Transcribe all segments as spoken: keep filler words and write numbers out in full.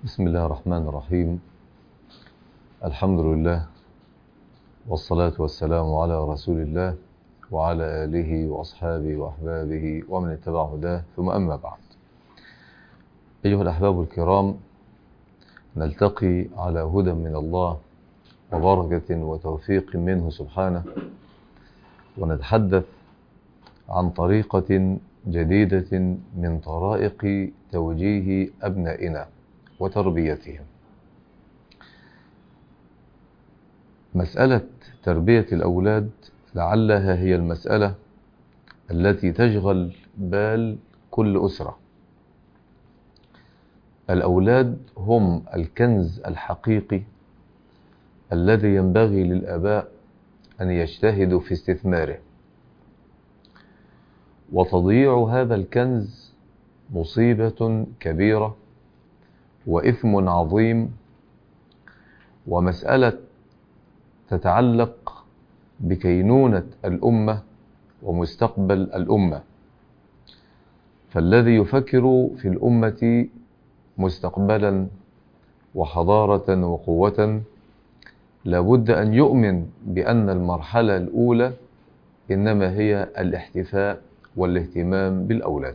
بسم الله الرحمن الرحيم. الحمد لله والصلاة والسلام على رسول الله وعلى آله وأصحابه وأحبابه ومن اتبع هداه، ثم أما بعد. أيها الأحباب الكرام، نلتقي على هدى من الله وبركة وتوفيق منه سبحانه، ونتحدث عن طريقة جديدة من طرائق توجيه أبنائنا وتربيتهم. مسألة تربية الأولاد لعلها هي المسألة التي تشغل بال كل أسرة. الأولاد هم الكنز الحقيقي الذي ينبغي للآباء أن يجتهدوا في استثماره، وتضييع هذا الكنز مصيبة كبيرة وإثم عظيم، ومسألة تتعلق بكينونة الأمة ومستقبل الأمة. فالذي يفكر في الأمة مستقبلا وحضارة وقوة لابد أن يؤمن بأن المرحلة الأولى إنما هي الاحتفاء والاهتمام بالأولاد.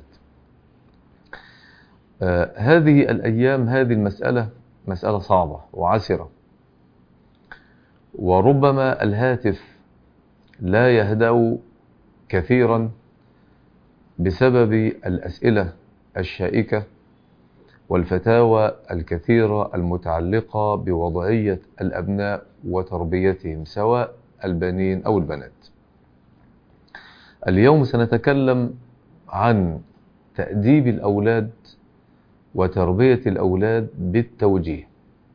آه هذه الأيام هذه المسألة مسألة صعبة وعسرة، وربما الهاتف لا يهدأ كثيرا بسبب الأسئلة الشائكة والفتاوى الكثيرة المتعلقة بوضعية الأبناء وتربيتهم، سواء البنين أو البنات. اليوم سنتكلم عن تأديب الأولاد وتربية الأولاد بالتوجيه.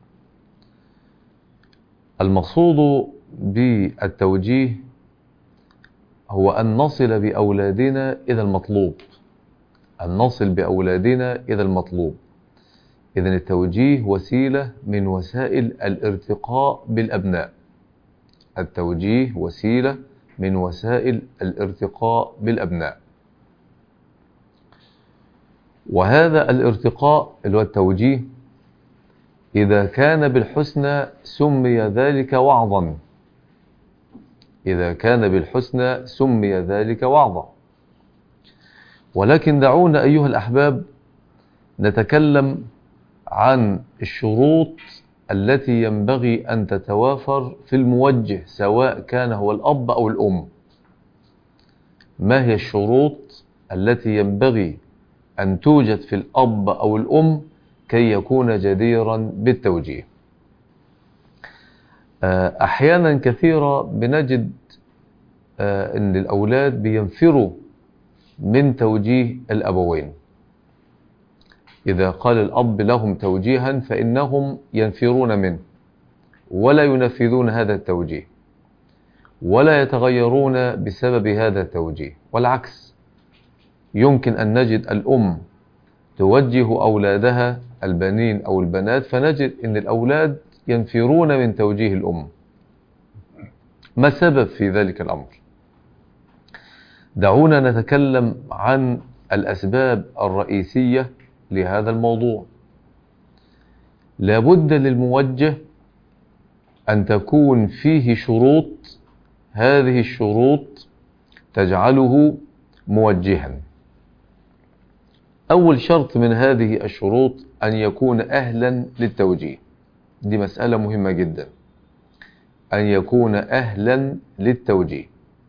المقصود بالتوجيه هو أن نصل بأولادنا إلى المطلوب، أن نصل بأولادنا إلى المطلوب. إذن التوجيه وسيلة من وسائل الارتقاء بالأبناء. التوجيه وسيلة من وسائل الارتقاء بالأبناء، وهذا الارتقاء اللي هو التوجيه إذا كان بالحسنى سمي ذلك وعظا. إذا كان بالحسنى سمي ذلك وعظا. ولكن دعونا أيها الأحباب نتكلم عن الشروط التي ينبغي أن تتوافر في الموجه، سواء كان هو الأب أو الأم. ما هي الشروط التي ينبغي أن توجد في الأب أو الأم كي يكون جديرا بالتوجيه؟ أحيانا كثيرة بنجد أن الأولاد بينفروا من توجيه الأبوين. إذا قال الأب لهم توجيها فإنهم ينفرون منه ولا ينفذون هذا التوجيه ولا يتغيرون بسبب هذا التوجيه. والعكس، يمكن أن نجد الأم توجه أولادها البنين أو البنات فنجد أن الأولاد ينفرون من توجيه الأم. ما السبب في ذلك الأمر؟ دعونا نتكلم عن الأسباب الرئيسية لهذا الموضوع. لابد للموجه أن تكون فيه شروط، هذه الشروط تجعله موجها. أول شرط من هذه الشروط أن يكون أهلا للتوجيه. دي مسألة مهمة جدا، أن يكون أهلا للتوجيه.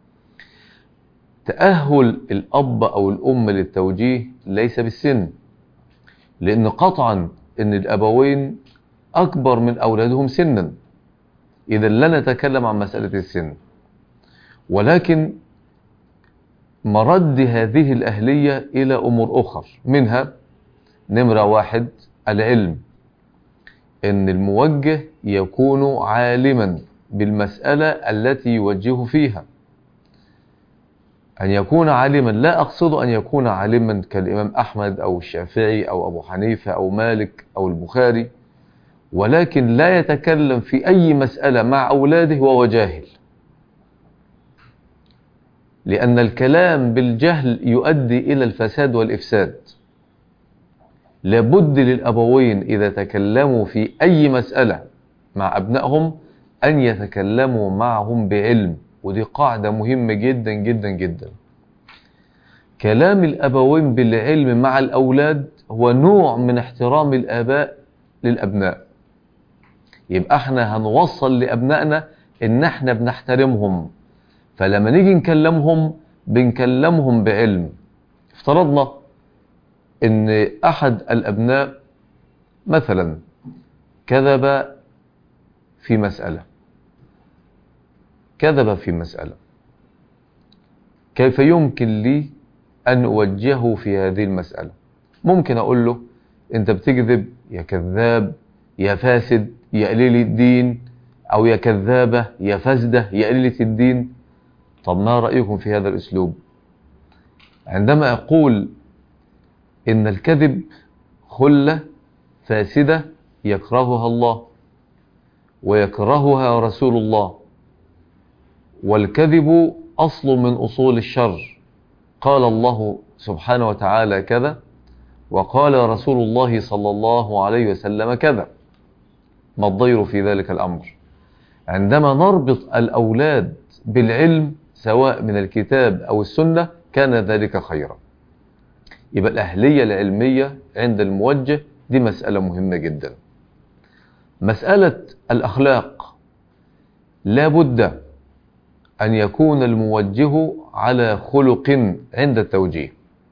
تأهل الأب أو الأم للتوجيه ليس بالسن، لأن قطعا أن الأبوين أكبر من أولادهم سنا، إذا لا نتكلم عن مسألة السن. ولكن مرد هذه الأهلية إلى أمور أخرى، منها نمرة واحد العلم. أن الموجه يكون عالما بالمسألة التي يوجه فيها. أن يكون عالما، لا أقصد أن يكون عالما كالإمام أحمد أو الشافعي أو أبو حنيفة أو مالك أو البخاري، ولكن لا يتكلم في أي مسألة مع أولاده وهو جاهل، لأن الكلام بالجهل يؤدي إلى الفساد والإفساد. لابد للأبوين إذا تكلموا في أي مسألة مع أبنائهم أن يتكلموا معهم بعلم، ودي قاعدة مهمة جدا جدا جدا. كلام الأبوين بالعلم مع الأولاد هو نوع من احترام الآباء للأبناء. يبقى احنا هنوصل لأبنائنا إن احنا بنحترمهم، فلما نيجي نكلمهم بنكلمهم بعلم. افترضنا إن أحد الأبناء مثلا كذب في مسألة كذب في مسألة كيف يمكن لي أن أوجهه في هذه المسألة؟ ممكن أقول له أنت بتكذب يا كذاب يا فاسد يا قليل الدين، أو يا كذابة يا فاسدة يا قليلة الدين. طب ما رأيكم في هذا الأسلوب؟ عندما أقول إن الكذب خلة فاسدة يكرهها الله ويكرهها رسول الله، والكذب أصل من أصول الشر، قال الله سبحانه وتعالى كذا وقال رسول الله صلى الله عليه وسلم كذا، ما الضير في ذلك الأمر؟ عندما نربط الأولاد بالعلم سواء من الكتاب أو السنة كان ذلك خيرا. يبقى الأهلية العلمية عند الموجه دي مسألة مهمة جدا. مسألة الأخلاق لا بد أن يكون الموجه على خلق عند التوجيه.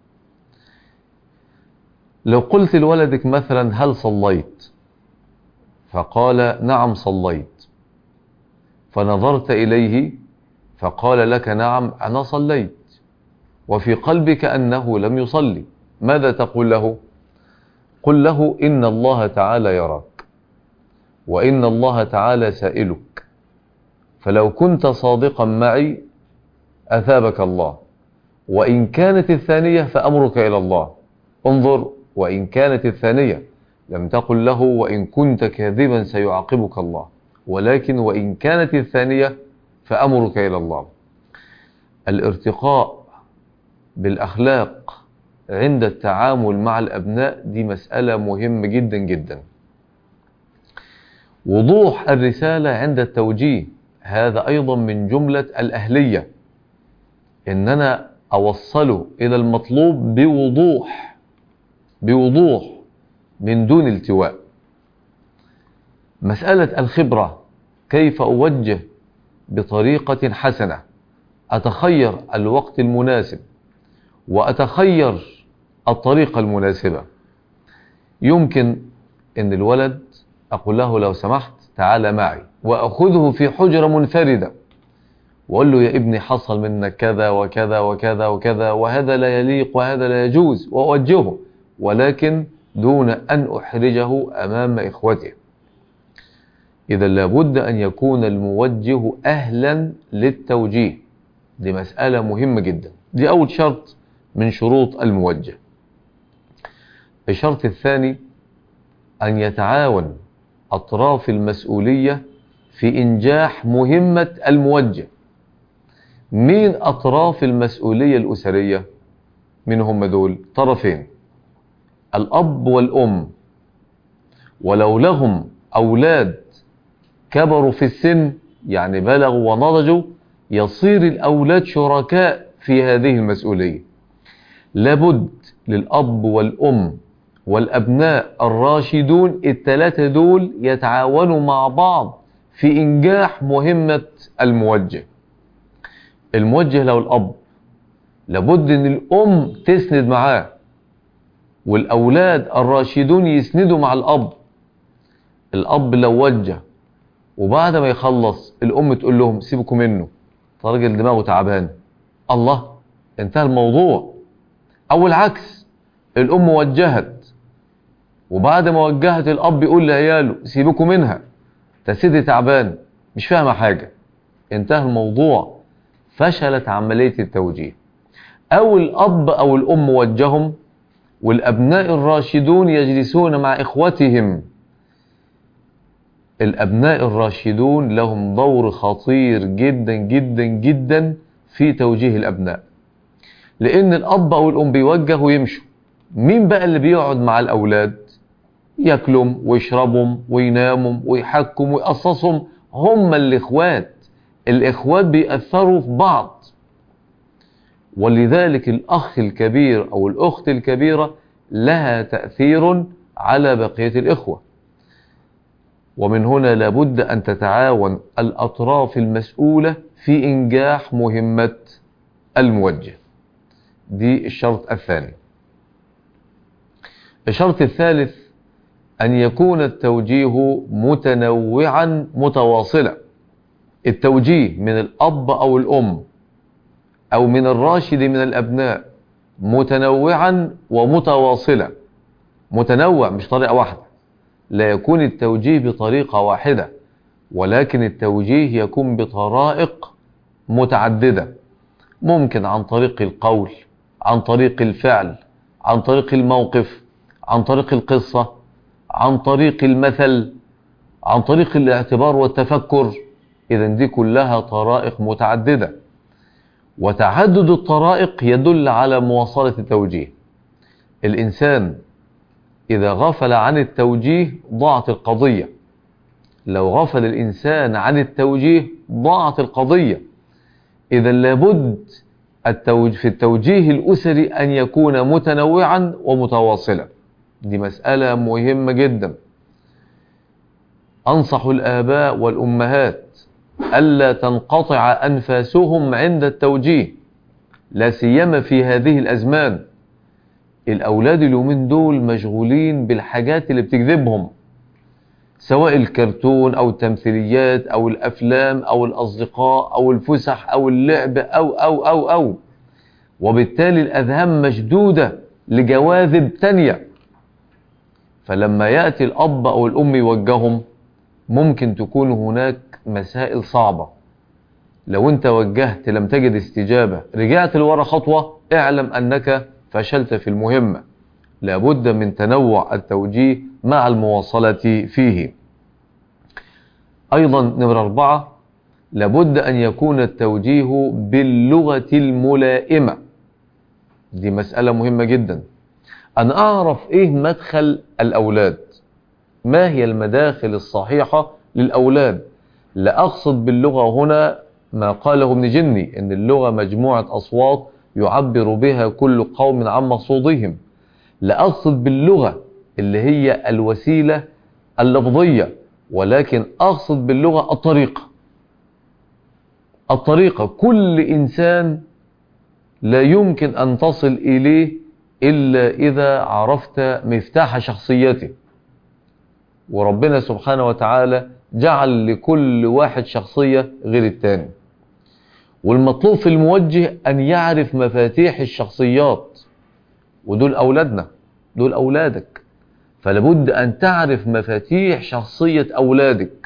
لو قلت لولدك مثلا هل صليت؟ فقال نعم صليت، فنظرت إليه فقال لك نعم أنا صليت، وفي قلبك أنه لم يصلي، ماذا تقول له؟ قل له إن الله تعالى يراك وإن الله تعالى سائلك، فلو كنت صادقا معي أثابك الله، وإن كانت الثانية فأمرك إلى الله. انظر، وإن كانت الثانية لم تقل له وإن كنت كاذبا سيعاقبك الله، ولكن وإن كانت الثانية فأمرك إلى الله. الارتقاء بالأخلاق عند التعامل مع الأبناء دي مسألة مهمة جدا جدا. وضوح الرسالة عند التوجيه هذا أيضا من جملة الأهلية، إن أنا أوصله إلى المطلوب بوضوح بوضوح من دون التواء. مسألة الخبرة، كيف أوجه بطريقة حسنة، أتخير الوقت المناسب وأتخير الطريقة المناسبة. يمكن أن الولد أقول له لو سمحت تعال معي، وأخذه في حجرة منفردة وأقول له يا ابني حصل منك كذا وكذا وكذا وكذا وهذا لا يليق وهذا لا يجوز، وأوجهه ولكن دون أن أحرجه أمام إخوته. إذا لابد أن يكون الموجه أهلا للتوجيه، دي مسألة مهمة جدا. دي أول شرط من شروط الموجه. الشرط الثاني أن يتعاون أطراف المسؤولية في إنجاح مهمة الموجه. مين أطراف المسؤولية الأسرية؟ من هم دول؟ طرفين، الأب والأم. ولو لهم أولاد كبروا في السن يعني بلغوا ونضجوا، يصير الأولاد شركاء في هذه المسؤولية. لابد للأب والأم والأبناء الراشدون الثلاثة دول يتعاونوا مع بعض في إنجاح مهمة الموجه. الموجه لو الأب، لابد أن الأم تسند معاه، والأولاد الراشدون يسندوا مع الأب. الأب لو وجه وبعد ما يخلص الأم تقول لهم سيبكم منه، راجل دماغه تعبان، الله انتهى الموضوع. أو العكس، الأم وجهت وبعد ما وجهت الأب يقول لعياله سيبكم منها، تسيدي تعبان مش فاهمة حاجة، انتهى الموضوع، فشلت عملية التوجيه. أو الأب أو الأم وجههم والأبناء الراشدون يجلسون مع إخوتهم. الأبناء الراشدون لهم دور خطير جدا جدا جدا في توجيه الأبناء، لأن الأب أو الأم بيوجهوا ويمشوا مين بقى اللي بيقعد مع الأولاد ياكلهم ويشربهم وينامهم ويحكم ويقصصهم؟ هم الإخوات. الإخوات بيأثروا في بعض، ولذلك الأخ الكبير أو الأخت الكبيرة لها تأثير على بقية الإخوة. ومن هنا لابد أن تتعاون الأطراف المسؤولة في إنجاح مهمة الموجه. دي الشرط الثاني. الشرط الثالث أن يكون التوجيه متنوعا متواصلا. التوجيه من الأب أو الأم أو من الراشد من الأبناء متنوعا ومتواصلا. متنوع مش طريقة واحدة، لا يكون التوجيه بطريقة واحدة، ولكن التوجيه يكون بطرائق متعددة. ممكن عن طريق القول، عن طريق الفعل، عن طريق الموقف، عن طريق القصة، عن طريق المثل، عن طريق الاعتبار والتفكر. إذن دي كلها طرائق متعددة، وتعدد الطرائق يدل على مواصلة التوجيه. الإنسان إذا غفل عن التوجيه ضاعت القضية. لو غفل الإنسان عن التوجيه ضاعت القضية. إذا لابد التوجيه في التوجيه الأسري أن يكون متنوعا ومتواصلا. دي مسألة مهمة جدا. أنصح الآباء والأمهات ألا تنقطع أنفاسهم عند التوجيه، لا سيما في هذه الأزمان. الأولاد اليومين دول مشغولين بالحاجات اللي بتجذبهم، سواء الكرتون أو التمثيليات أو الأفلام أو الأصدقاء أو الفسح أو اللعب أو أو أو أو وبالتالي الأذهان مشدودة لجواذب تانية. فلما يأتي الأب أو الأم يوجههم ممكن تكون هناك مسائل صعبة. لو أنت وجهت لم تجد استجابة، رجعت لورا خطوة، اعلم أنك فشلت في المهمة. لابد من تنوع التوجيه مع المواصلة فيه. أيضا نمرة أربعة، لابد أن يكون التوجيه باللغة الملائمة. دي مسألة مهمة جدا. أن أعرف إيه مدخل الأولاد، ما هي المداخل الصحيحة للأولاد. لا أقصد باللغة هنا ما قاله ابن جني إن اللغة مجموعة أصوات يعبر بها كل قوم عن مقصودهم. لا أقصد باللغة اللي هي الوسيلة اللفظية، ولكن أقصد باللغة الطريقة. الطريقة كل إنسان لا يمكن أن تصل إليه إلا إذا عرفت مفتاح شخصيته. وربنا سبحانه وتعالى جعل لكل واحد شخصية غير التاني، والمطلوب في الموجه أن يعرف مفاتيح الشخصيات. ودول أولادنا، دول أولادك، فلابد أن تعرف مفاتيح شخصية أولادك.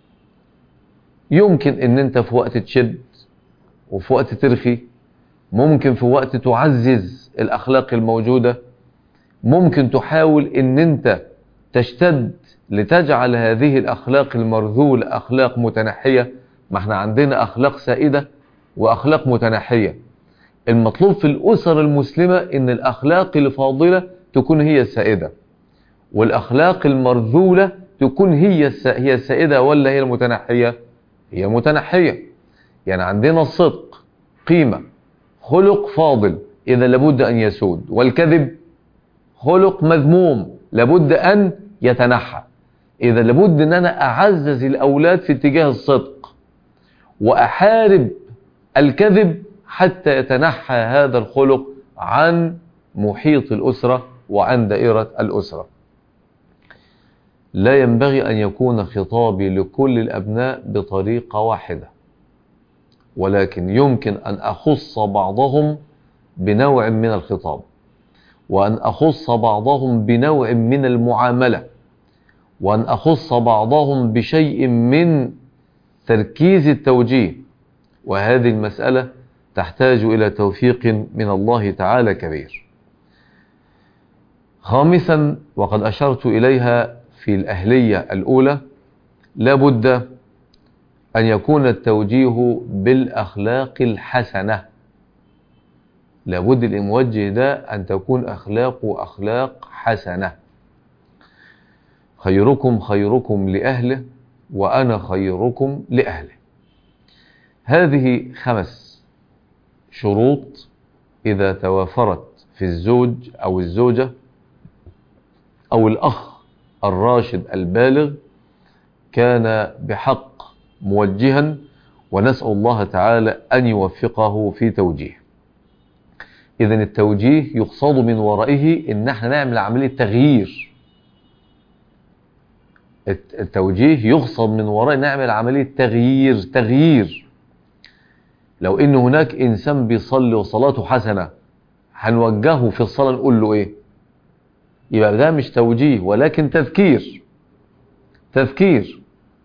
يمكن أن أنت في وقت تشد وفي وقت ترخي، ممكن في وقت تعزز الأخلاق الموجودة، ممكن تحاول أن أنت تشتد لتجعل هذه الأخلاق المرذولة أخلاق متنحية. ما احنا عندنا أخلاق سائدة وأخلاق متنحية. المطلوب في الأسر المسلمة أن الأخلاق الفاضلة تكون هي السائدة، والأخلاق المرذولة تكون هي هي السائدة ولا هي المتنحية؟ هي متنحية. يعني عندنا الصدق قيمة، خلق فاضل، إذا لابد أن يسود. والكذب خلق مذموم، لابد أن يتنحى. إذا لابد أن أنا أعزز الأولاد في اتجاه الصدق، وأحارب الكذب حتى يتنحى هذا الخلق عن محيط الأسرة وعن دائرة الأسرة. لا ينبغي أن يكون خطابي لكل الأبناء بطريقة واحدة، ولكن يمكن أن أخص بعضهم بنوع من الخطاب، وأن أخص بعضهم بنوع من المعاملة، وأن أخص بعضهم بشيء من تركيز التوجيه. وهذه المسألة تحتاج إلى توفيق من الله تعالى كبير. خامسا، وقد أشرت إليها في الأهلية الأولى، لابد أن يكون التوجيه بالأخلاق الحسنة. لابد الموجه ده أن تكون أخلاقه أخلاق حسنة. خيركم خيركم لأهله وأنا خيركم لأهله. هذه خمس شروط إذا توافرت في الزوج أو الزوجة أو الأخ الراشد البالغ كان بحق موجها، ونسأل الله تعالى أن يوفقه في توجيه. إذن التوجيه يقصد من ورائه إن احنا نعمل عملية تغيير. التوجيه يقصد من ورائه نعمل عملية تغيير تغيير لو إن هناك إنسان بيصلي وصلاته حسنة، هنوجهه في الصلاة نقول له إيه؟ يبقى ده مش توجيه ولكن تذكير تذكير.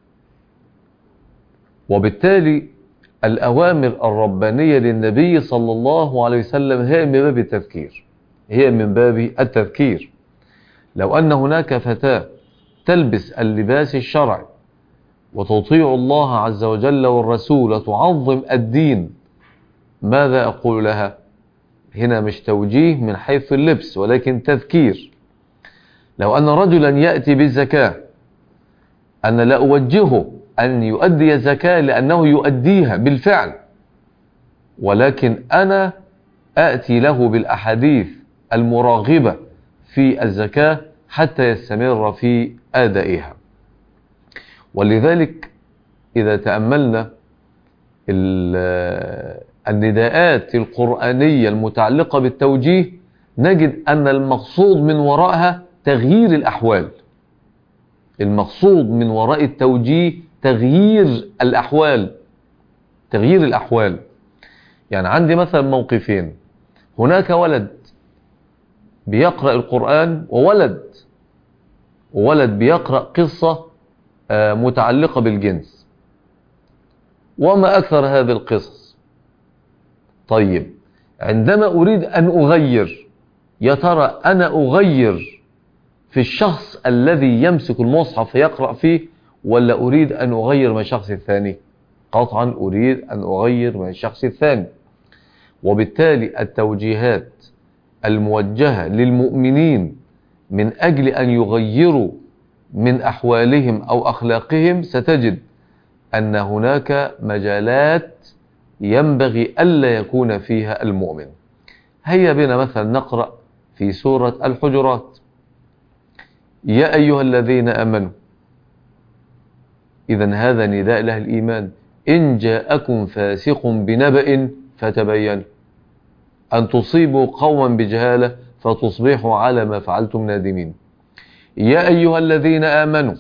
وبالتالي الأوامر الربانية للنبي صلى الله عليه وسلم هي من باب التذكير هي من باب التذكير. لو أن هناك فتاة تلبس اللباس الشرعي وتطيع الله عز وجل والرسول وتعظم الدين، ماذا أقول لها؟ هنا مش توجيه من حيث اللبس ولكن تذكير. لو أن رجلا يأتي بالزكاة، أنا لا أوجهه أن يؤدي الزكاة لأنه يؤديها بالفعل، ولكن أنا آتي له بالأحاديث المراغبة في الزكاة حتى يستمر في أدائها. ولذلك إذا تأملنا النداءات القرآنية المتعلقة بالتوجيه نجد أن المقصود من وراءها تغيير الأحوال. المقصود من وراء التوجيه تغيير الأحوال تغيير الأحوال. يعني عندي مثلا موقفين، هناك ولد بيقرأ القرآن وولد وولد بيقرأ قصة متعلقة بالجنس، وما أكثر هذه القصص. طيب عندما أريد أن أغير، يا ترى أنا أغير في الشخص الذي يمسك المصحف يقرأ فيه ولا أريد أن أغير من الشخص الثاني؟ قطعا أريد أن أغير من الشخص الثاني. وبالتالي التوجيهات الموجهة للمؤمنين من أجل أن يغيروا من أحوالهم أو أخلاقهم ستجد أن هناك مجالات ينبغي ألا يكون فيها المؤمن. هيا بنا مثلا نقرأ في سورة الحجرات: يا أيها الذين آمنوا. إذن هذا نداء له الإيمان: إن جاءكم فاسق بنبأ فتبين أن تصيبوا قوما بجهالة فتصبحوا على ما فعلتم نادمين. يا أيها الذين آمنوا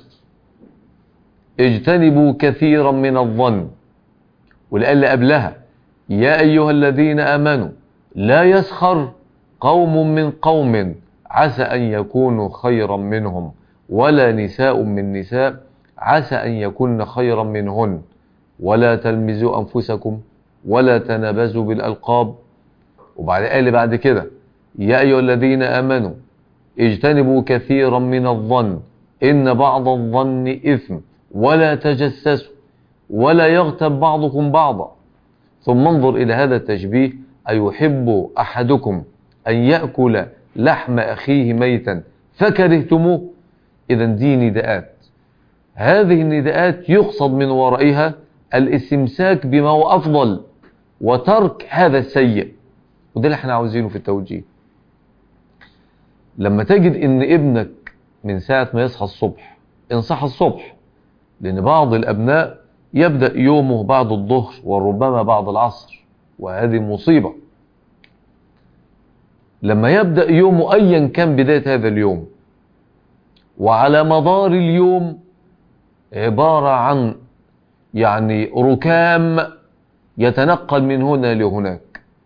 اجتنبوا كثيرا من الظن. والآية اللي قبلها: يا أيها الذين آمنوا لا يسخر قوم من قوم عسى أن يكونوا خيرا منهم ولا نساء من نساء عسى أن يكون خيرا منهن ولا تلمزوا أنفسكم ولا تنابزوا بالألقاب. وبعد الآية اللي بعد كده: يا أيها الذين آمنوا اجتنبوا كثيرا من الظن إن بعض الظن إثم ولا تجسسوا ولا يغتب بعضكم بعضا. ثم انظر إلى هذا التشبيه: أيحب أحدكم أن يأكل لحم أخيه ميتا فكرهتموه. إذن دي نداءات، هذه النداءات يقصد من ورائها الاستمساك بما هو أفضل وترك هذا السيء، وده اللي احنا عاوزينه في التوجيه. لما تجد ان ابنك من ساعة ما يصحى الصبح، ان صحى الصبح، لان بعض الابناء يبدأ يومه بعد الظهر وربما بعد العصر، وهذه مصيبة. لما يبدأ يومه ايا كان بداية هذا اليوم، وعلى مدار اليوم عبارة عن يعني ركام يتنقل من هنا لهناك،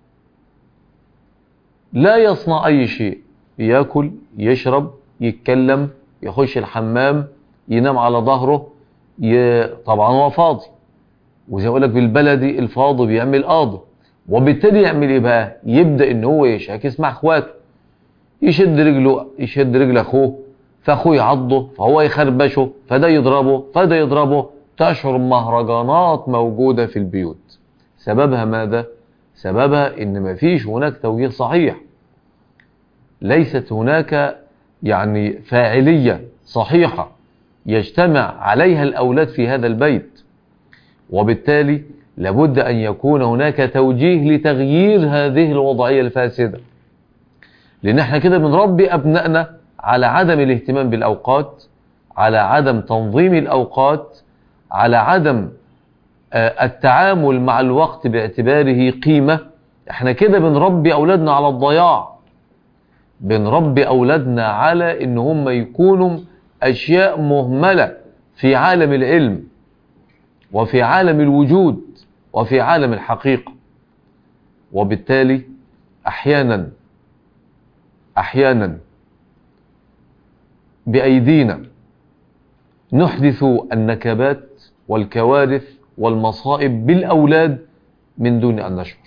لا يصنع أي شيء، يأكل يشرب يتكلم يخش الحمام ينام على ظهره، ي... طبعا هو فاضي، وزي أقول لك بالبلدي الفاضي بيعمل قاضي. وبالتالي يعمل ايه بقى؟ يبدأ ان هو يشاكس مع اخواته، يشد رجله يشد رجل اخوه، فاخوه يعضه، فهو يخربشه، فده يضربه، فده يضربه. تشعر مهرجانات موجودة في البيوت، سببها ماذا؟ سببها إن مفيش هناك توجيه صحيح، ليست هناك يعني فاعلية صحيحة يجتمع عليها الأولاد في هذا البيت، وبالتالي لابد أن يكون هناك توجيه لتغيير هذه الوضعية الفاسدة. لأن احنا كده بنربي أبنائنا على عدم الاهتمام بالأوقات، على عدم تنظيم الأوقات، على عدم التعامل مع الوقت باعتباره قيمة. احنا كده بنربي أولادنا على الضياع، بنربي أولادنا على إن هم يكونوا أشياء مهملة في عالم العلم وفي عالم الوجود وفي عالم الحقيقة. وبالتالي أحيانا أحيانا بأيدينا نحدث النكبات والكوارث والمصائب بالأولاد من دون أن نشعر.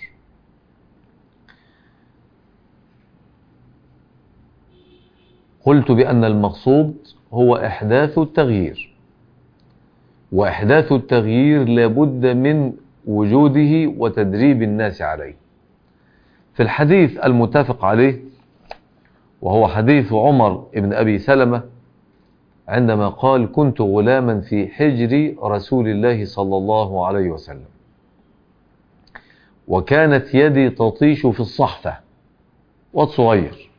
قلت بأن المقصود هو إحداث التغيير، وإحداث التغيير لابد من وجوده وتدريب الناس عليه. في الحديث المتفق عليه وهو حديث عمر بن أبي سلمة عندما قال: كنت غلاما في حجر رسول الله صلى الله عليه وسلم، وكانت يدي تطيش في الصحفة، واد صغير،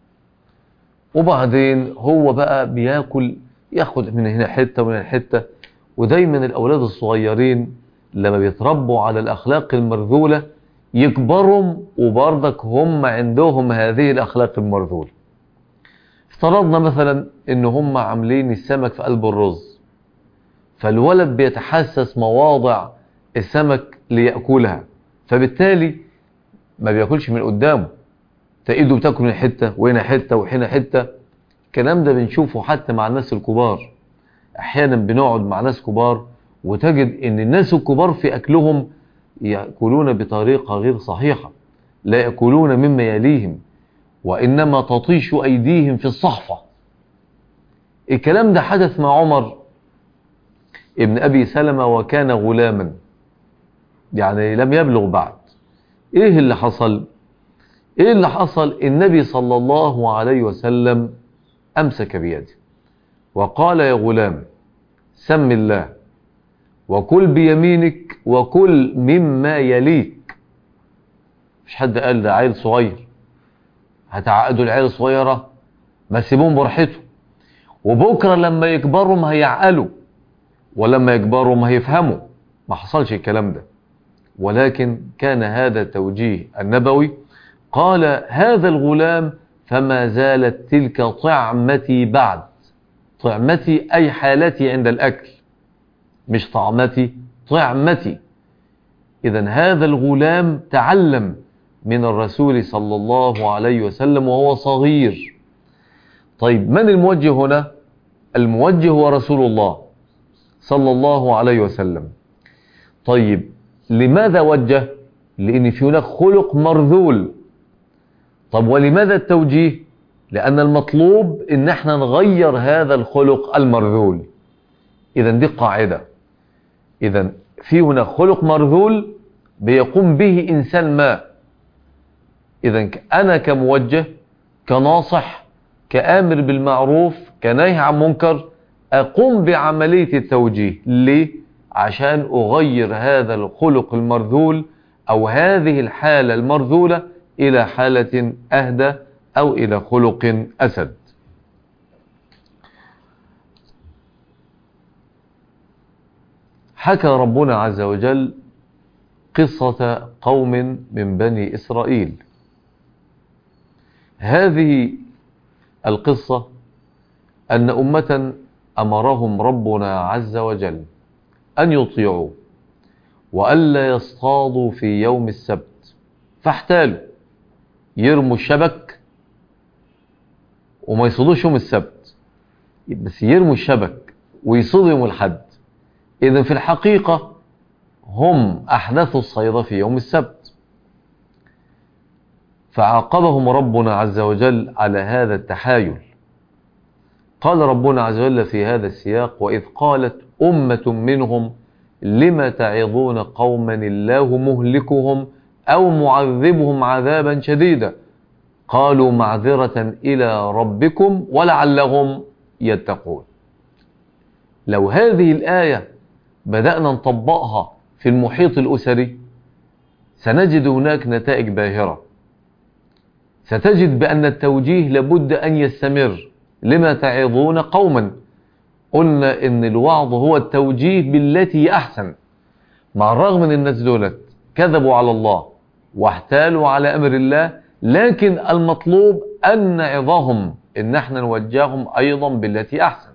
وبعدين هو بقى بياكل، ياخد من هنا حتة ومن هنا حتة. ودايما الأولاد الصغيرين لما بيتربوا على الأخلاق المرذولة يكبروا وبرضك هم عندهم هذه الأخلاق المرذولة. افترضنا مثلا ان هم عاملين السمك في قلب الرز، فالولد بيتحسس مواضع السمك ليأكلها، فبالتالي ما بياكلش من قدامه، تأيده بتاكل من حتة وهنا حتة وهنا حتة. الكلام ده بنشوفه حتى مع الناس الكبار. احيانا بنقعد مع ناس كبار وتجد ان الناس الكبار في اكلهم يأكلون بطريقة غير صحيحة، لا يأكلون مما يليهم، وإنما تطيش أيديهم في الصحفة. الكلام ده حدث مع عمر ابن أبي سلمة وكان غلاما، يعني لم يبلغ بعد. إيه اللي حصل؟ إيه اللي حصل؟ النبي صلى الله عليه وسلم أمسك بيده وقال: يا غلام، سم الله وكل بيمينك وكل مما يليك. مش حد قال ده عيل صغير، هتعقدوا العيال الصغيرة، ما سيبوهم برحته، وبكرة لما يكبروا ما هيعقلوا، ولما يكبروا ما هيفهموا. ما حصلش الكلام ده، ولكن كان هذا توجيه النبوي. قال: هذا الغلام فما زالت تلك طعمتي بعد. طعمتي أي حالتي عند الأكل، مش طعمتي، طعمتي. إذن هذا الغلام تعلم من الرسول صلى الله عليه وسلم وهو صغير. طيب من الموجه هنا؟ الموجه هو رسول الله صلى الله عليه وسلم. طيب لماذا وجه؟ لأن في هناك خلق مرذول. طب ولماذا التوجيه؟ لأن المطلوب إن احنا نغير هذا الخلق المرذول. إذن دي قاعدة. إذن في هناك خلق مرذول بيقوم به إنسان ما. إذن أنا كموجه، كناصح، كآمر بالمعروف، كنهي عن منكر، أقوم بعملية التوجيه. ليه؟ عشان أغير هذا الخلق المرذول أو هذه الحالة المرذولة إلى حالة أهدى أو إلى خلق أسد. حكى ربنا عز وجل قصة قوم من بني إسرائيل. هذه القصة أن أمة أمرهم ربنا عز وجل أن يطيعوا وألا يصطادوا في يوم السبت، فاحتالوا يرموا الشبك وما يصطادوش يوم السبت، بس يرموا الشبك ويصطادوا يوم الحد. إذن في الحقيقة هم أحدثوا الصيد في يوم السبت، فعاقبهم ربنا عز وجل على هذا التحايل. قال ربنا عز وجل في هذا السياق: وإذ قالت أمة منهم لم تعظون قوما الله مهلكهم أو معذبهم عذابا شديدا قالوا معذرة إلى ربكم ولعلهم يتقون. لو هذه الآية بدأنا نطبقها في المحيط الأسري سنجد هناك نتائج باهرة. ستجد بأن التوجيه لابد أن يستمر. لما تعظون قوما؟ قلنا إن الوعظ هو التوجيه بالتي أحسن، مع الرغم من الناس دولت كذبوا على الله واحتالوا على أمر الله، لكن المطلوب أن نعظهم، إن احنا نوجههم أيضا بالتي أحسن.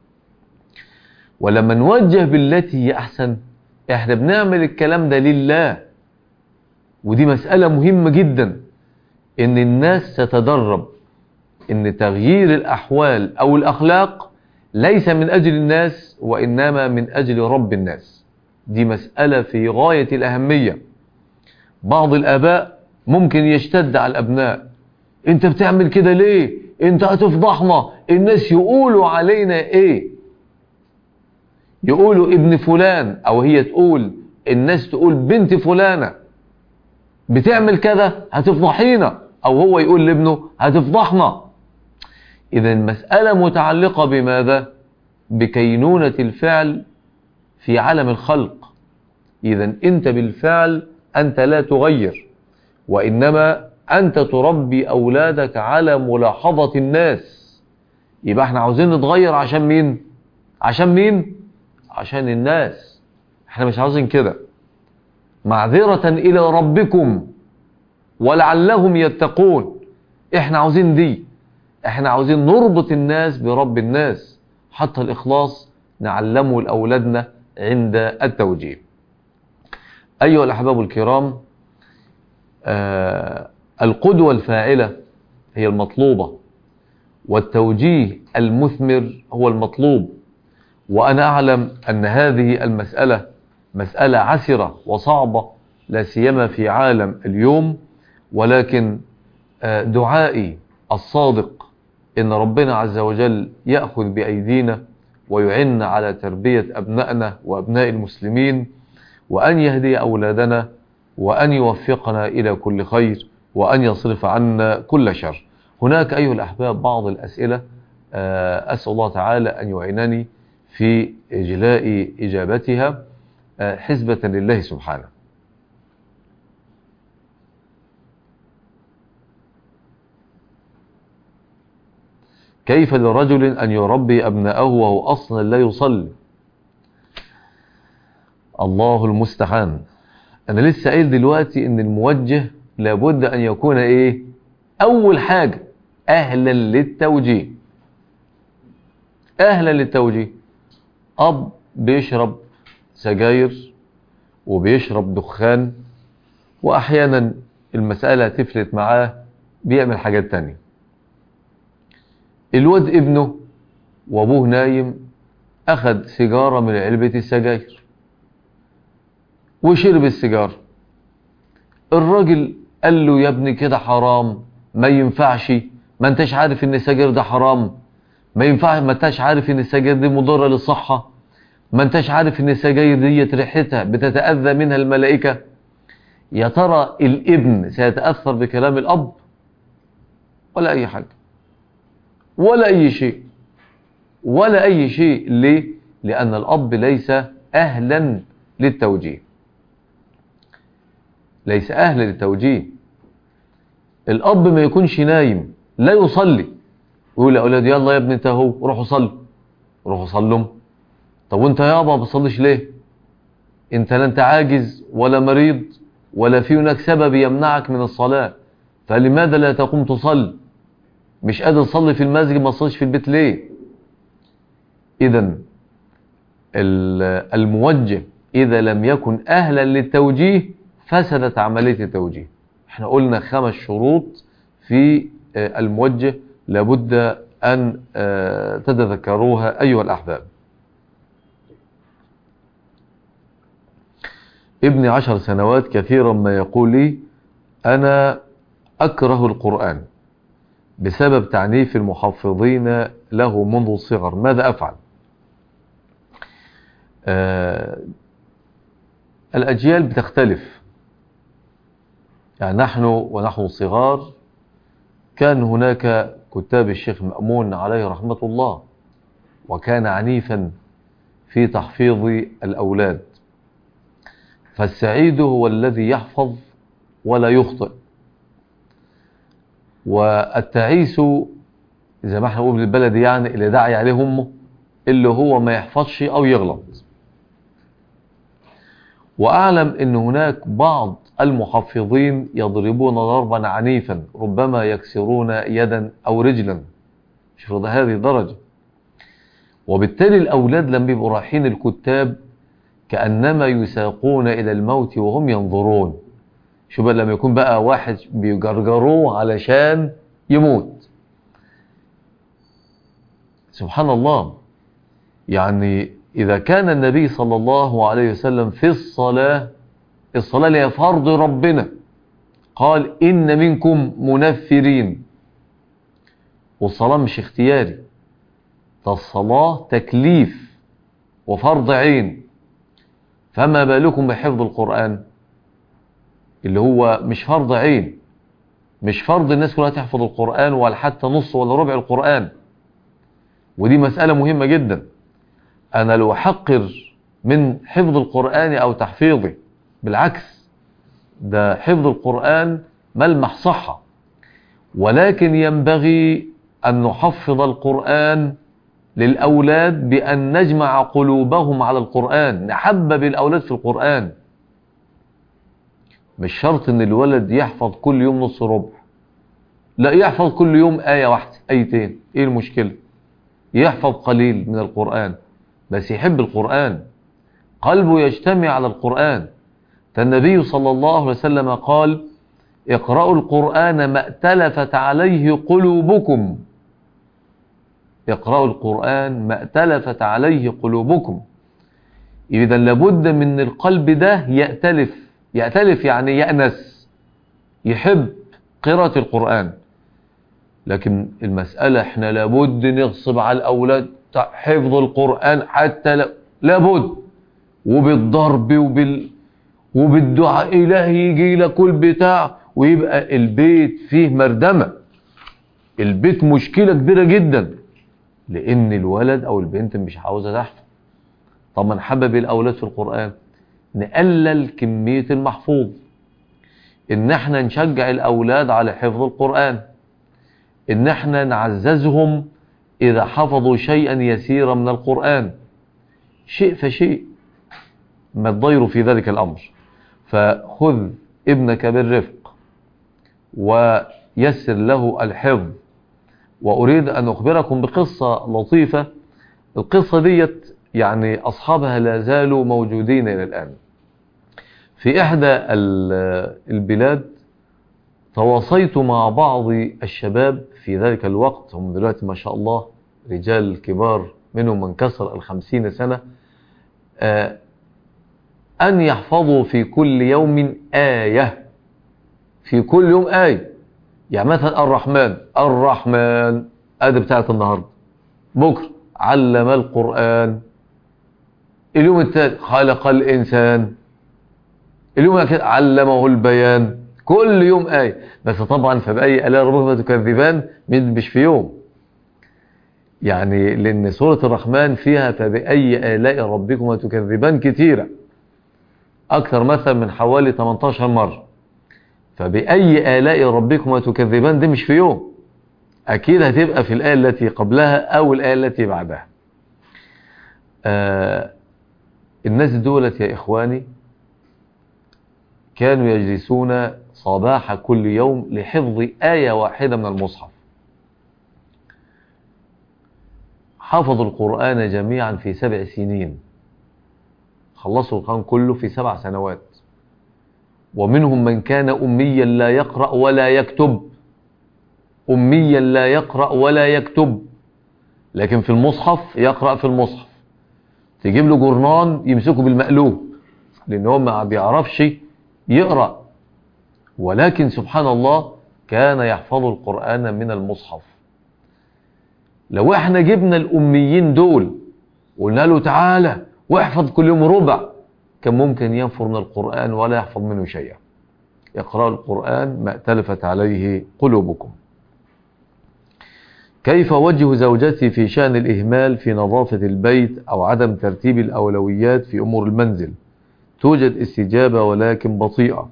ولما نوجه بالتي أحسن احنا بنعمل الكلام ده لله، ودي مسألة مهمة جدا، إن الناس تتدرب إن تغيير الأحوال أو الأخلاق ليس من أجل الناس وإنما من أجل رب الناس. دي مسألة في غاية الأهمية. بعض الآباء ممكن يشتد على الأبناء: أنت بتعمل كده ليه؟ أنت هتفضحنا، الناس يقولوا علينا إيه؟ يقولوا ابن فلان، أو هي تقول الناس تقول بنت فلانة بتعمل كذا هتفضحينا، أو هو يقول لابنه هتفضحنا. إذا المسألة متعلقة بماذا؟ بكينونة الفعل في عالم الخلق. إذا أنت بالفعل أنت لا تغير، وإنما أنت تربي أولادك على ملاحظة الناس. يبقى احنا عاوزين نتغير عشان مين؟ عشان مين؟ عشان الناس. احنا مش عاوزين كده. معذرة إلى ربكم ولعلهم يتقون. احنا عاوزين دي، احنا عاوزين نربط الناس برب الناس، حتى الإخلاص نعلمه لأولادنا عند التوجيه. أيها الأحباب الكرام، آه القدوة الفاعلة هي المطلوبة، والتوجيه المثمر هو المطلوب. وأنا أعلم أن هذه المسألة مسألة عسرة وصعبة، لا سيما في عالم اليوم، ولكن آه دعائي الصادق إن ربنا عز وجل يأخذ بأيدينا ويعن على تربية أبنائنا وأبناء المسلمين، وأن يهدي أولادنا، وأن يوفقنا إلى كل خير، وأن يصرف عنا كل شر. هناك أيها الأحباب بعض الأسئلة أسأل الله تعالى أن يعينني في إجلاء إجابتها حسبة لله سبحانه. كيف لرجل أن يربي أبناءه وهو أصلا لا يصلي؟ الله المستعان. أنا لسه قايل دلوقتي إن الموجه لابد أن يكون إيه؟ أول حاجة أهلا للتوجيه. أهلا للتوجيه. أب بيشرب سجاير وبيشرب دخان، وأحيانا المسألة تفلت معاه بيعمل حاجات تانية. الواد ابنه وابوه نايم أخذ سيجارة من علبة السجاير وشرب السيجارة. الراجل قال له: يا ابني كده حرام، ما ينفعش، ما انتش عارف ان السجاير ده حرام، ما ينفعش، ما انتش عارف ان السجاير دي مضرة للصحة، ما انتش عارف ان السجاير دي ريحتها بتتأذى منها الملائكة. يا ترى الابن سيتأثر بكلام الأب؟ ولا أي حاجة، ولا أي شيء، ولا أي شيء. ليه؟ لأن الأب ليس أهلا للتوجيه، ليس أهلا للتوجيه. الأب ما يكونش نايم لا يصلي ويقول لأولاده: يلا يا ابني انت اهو روحوا صلوا، روحوا صلوا. طب وانت يابا ما بتصليش ليه؟ انت لا انت عاجز ولا مريض ولا في هناك سبب يمنعك من الصلاة، فلماذا لا تقوم تصلي؟ مش قادر تصلي في المسجد، ما تصليش في البيت ليه؟ إذن الموجه إذا لم يكن أهلا للتوجيه فسدت عملية التوجيه. احنا قلنا خمس شروط في الموجه لابد أن تتذكروها أيها الأحباب. ابني عشر سنوات كثيرا ما يقول لي: أنا أكره القرآن بسبب تعنيف المحفظين له منذ الصغر، ماذا أفعل؟ آه الأجيال بتختلف، يعني نحن ونحن صغار كان هناك كتاب الشيخ مأمون عليه رحمة الله، وكان عنيفا في تحفيظ الأولاد. فالسعيد هو الذي يحفظ ولا يخطئ، والتعيس زي ما احنا نقول بالبلد يعني اللي داعي عليه امه، اللي هو ما يحفظش او يغلط. واعلم ان هناك بعض المحفظين يضربون ضربا عنيفا، ربما يكسرون يدا او رجلا، شوف هذه الدرجة. وبالتالي الاولاد لما بيبقوا رايحين الكتاب كأنما يساقون الى الموت وهم ينظرون. شوف لما يكون بقى واحد بيجرجروه علشان يموت، سبحان الله. يعني إذا كان النبي صلى الله عليه وسلم في الصلاة، الصلاة اللي هي فرض ربنا، قال إن منكم منفرين، والصلاة مش اختياري، الصلاة تكليف وفرض عين، فما بالكم بحفظ القرآن اللي هو مش فرض عين، مش فرض الناس كلها تحفظ القرآن ولا حتى نص ولا ربع القرآن. ودي مسألة مهمة جدا. أنا لو أحقر من حفظ القرآن أو تحفيظه، بالعكس ده حفظ القرآن ملمح صحة، ولكن ينبغي أن نحفظ القرآن للأولاد بأن نجمع قلوبهم على القرآن، نحبب الأولاد في القرآن. مش شرط أن الولد يحفظ كل يوم نص ربع، لا، يحفظ كل يوم آية واحدة آيتين، إيه المشكلة؟ يحفظ قليل من القرآن بس يحب القرآن، قلبه يجتمع على القرآن. فالنبي صلى الله عليه وسلم قال اقرأوا القرآن ما ائتلفت عليه قلوبكم، اقرأوا القرآن ما ائتلفت عليه قلوبكم. إذا لابد من القلب ده يأتلف، يأتلف يعني يأنس، يحب قراءة القرآن. لكن المسألة احنا لابد نغصب على الأولاد حفظ القرآن، حتى لابد، وبالضرب وبال وبالدعاء إلهي يجي لك كل بتاع، ويبقى البيت فيه مردمة، البيت مشكلة كبيرة جدا، لأن الولد أو البنت مش عاوزة تحفظ. طب ما نحبب الأولاد في القرآن، نقلل كمية المحفوظ، إن احنا نشجع الأولاد على حفظ القرآن، إن احنا نعززهم إذا حفظوا شيئا يسيرا من القرآن، شيء فشيء، ما تضيروا في ذلك الأمر. فخذ ابنك بالرفق ويسر له الحفظ. وأريد أن أخبركم بقصة لطيفة. القصة ديت يعني أصحابها لا زالوا موجودين إلى الآن. في إحدى البلاد تواصيت مع بعض الشباب في ذلك الوقت، هم دلوقتي ما شاء الله رجال كبار، منهم من كسر الخمسين سنة، أن يحفظوا في كل يوم آية، في كل يوم آية. يعني مثلا الرحمن الرحمن آية بتاعت النهاردة، بكرة علم القرآن، اليوم التالي خلق الإنسان، اليوم علمه البيان، كل يوم آية. بس طبعا فبأي آلاء ربكما تكذبان مش في يوم، يعني لأن سورة الرحمن فيها فبأي آلاء ربكما تكذبان كتيرة، أكثر مثلا من حوالي ثمانية عشر مرة. فبأي آلاء ربكما تكذبان دي مش في يوم، أكيد هتبقى في الآية التي قبلها أو الآية التي بعدها. آه الناس دولت يا إخواني كانوا يجلسون صباح كل يوم لحفظ آية واحدة من المصحف. حفظوا القرآن جميعا في سبع سنين، خلصوا القرآن كله في سبع سنوات. ومنهم من كان أميا لا يقرأ ولا يكتب، أميا لا يقرأ ولا يكتب، لكن في المصحف يقرأ في المصحف. تجيب له جرنان يمسكه بالمقلوب، لأن هو ما بيعرفش يقرأ، ولكن سبحان الله كان يحفظ القرآن من المصحف. لو احنا جبنا الأميين دول وقلنا له تعالى واحفظ كل يوم ربع، كان ممكن ينفر من القرآن ولا يحفظ منه شيئا. اقرأوا القرآن ما ائتلفت عليه قلوبكم. كيف أوجه زوجتي في شأن الإهمال في نظافة البيت أو عدم ترتيب الأولويات في أمور المنزل؟ توجد استجابة ولكن بطيئة.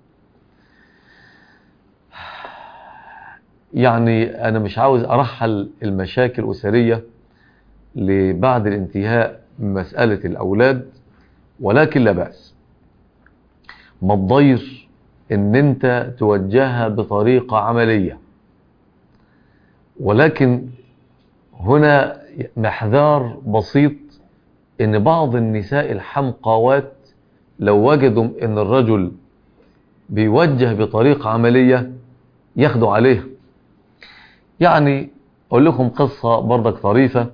يعني أنا مش عاوز أرحل المشاكل الأسرية لبعد الانتهاء من مسألة الأولاد، ولكن لا بأس. ما تضير إن أنت توجهها بطريقة عملية، ولكن هنا محذار بسيط، إن بعض النساء الحمقوات لو وجدوا إن الرجل بيوجه بطريقة عملية ياخدوا عليها. يعني أقول لكم قصة برضك طريفة.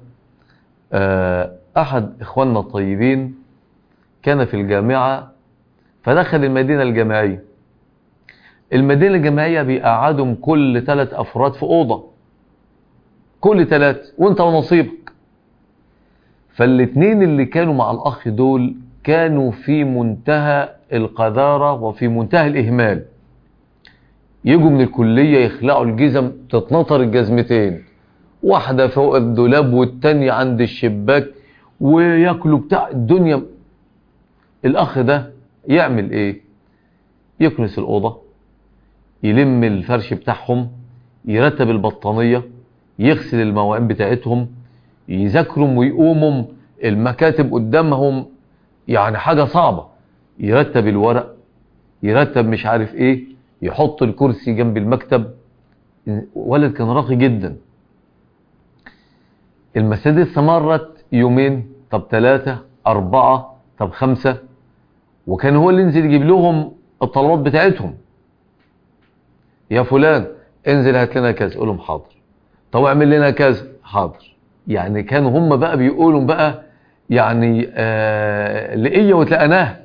أحد إخواننا الطيبين كان في الجامعة، فدخل المدينة الجامعية. المدينة الجامعية بيقعدهم كل ثلاث أفراد في أوضة، كل ثلاث وانت ونصيبك. فالاتنين اللي كانوا مع الأخ دول كانوا في منتهى القذارة وفي منتهى الإهمال. يجوا من الكلية يخلعوا الجزم، تتنطر الجزمتين، واحدة فوق الدولاب والتانية عند الشباك، وياكلوا بتاع الدنيا. الأخ ده يعمل إيه؟ يكنس الأوضة، يلم الفرش بتاعهم، يرتب البطانية، يغسل المواعين بتاعتهم، يذاكرهم ويقومهم المكاتب قدامهم، يعني حاجة صعبة. يرتب الورق، يرتب مش عارف ايه، يحط الكرسي جنب المكتب. ولد كان راقي جدا. المسألة دي استمرت يومين، طب ثلاثة، أربعة، طب خمسة، وكان هو اللي ينزل يجيب لهم الطلبات بتاعتهم. يا فلان انزل هات لنا كذا، يقول لهم حاضر. طب اعمل لنا كذا، حاضر. يعني كانوا هم بقى بيقولوا بقى يعني آه لقية وتلقناه.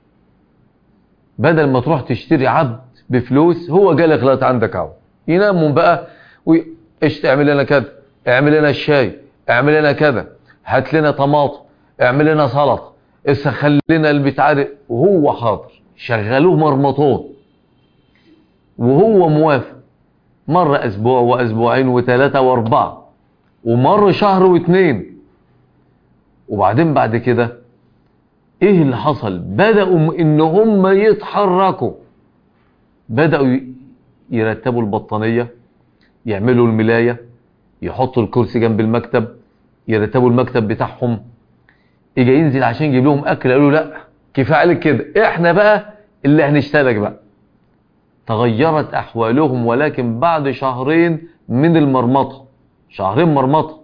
بدل ما تروح تشتري عبد بفلوس، هو جالك لغايه عندك اهو. يناموا بقى ويش اعمل لنا كذا، اعمل لنا الشاي، اعمل لنا كذا، هات لنا طماطم، اعمل لنا سلطه، اسخن لنا البتاع، وهو حاضر. شغلوه مرمطون وهو موافق. مر اسبوع واسبوعين وثلاثه واربعه، ومر شهر واثنين. وبعدين بعد كده ايه اللي حصل؟ بدأوا ان هم يتحركوا، بدأوا يرتبوا البطانية، يعملوا الملاية، يحطوا الكرسي جنب المكتب، يرتبوا المكتب بتاعهم. اجا ينزل عشان يجيب لهم اكل، قالوا لا كفايه عليك كده، احنا بقى اللي هنشتغلك بقى. تغيرت احوالهم، ولكن بعد شهرين من المرمطه، شهرين مرمطه.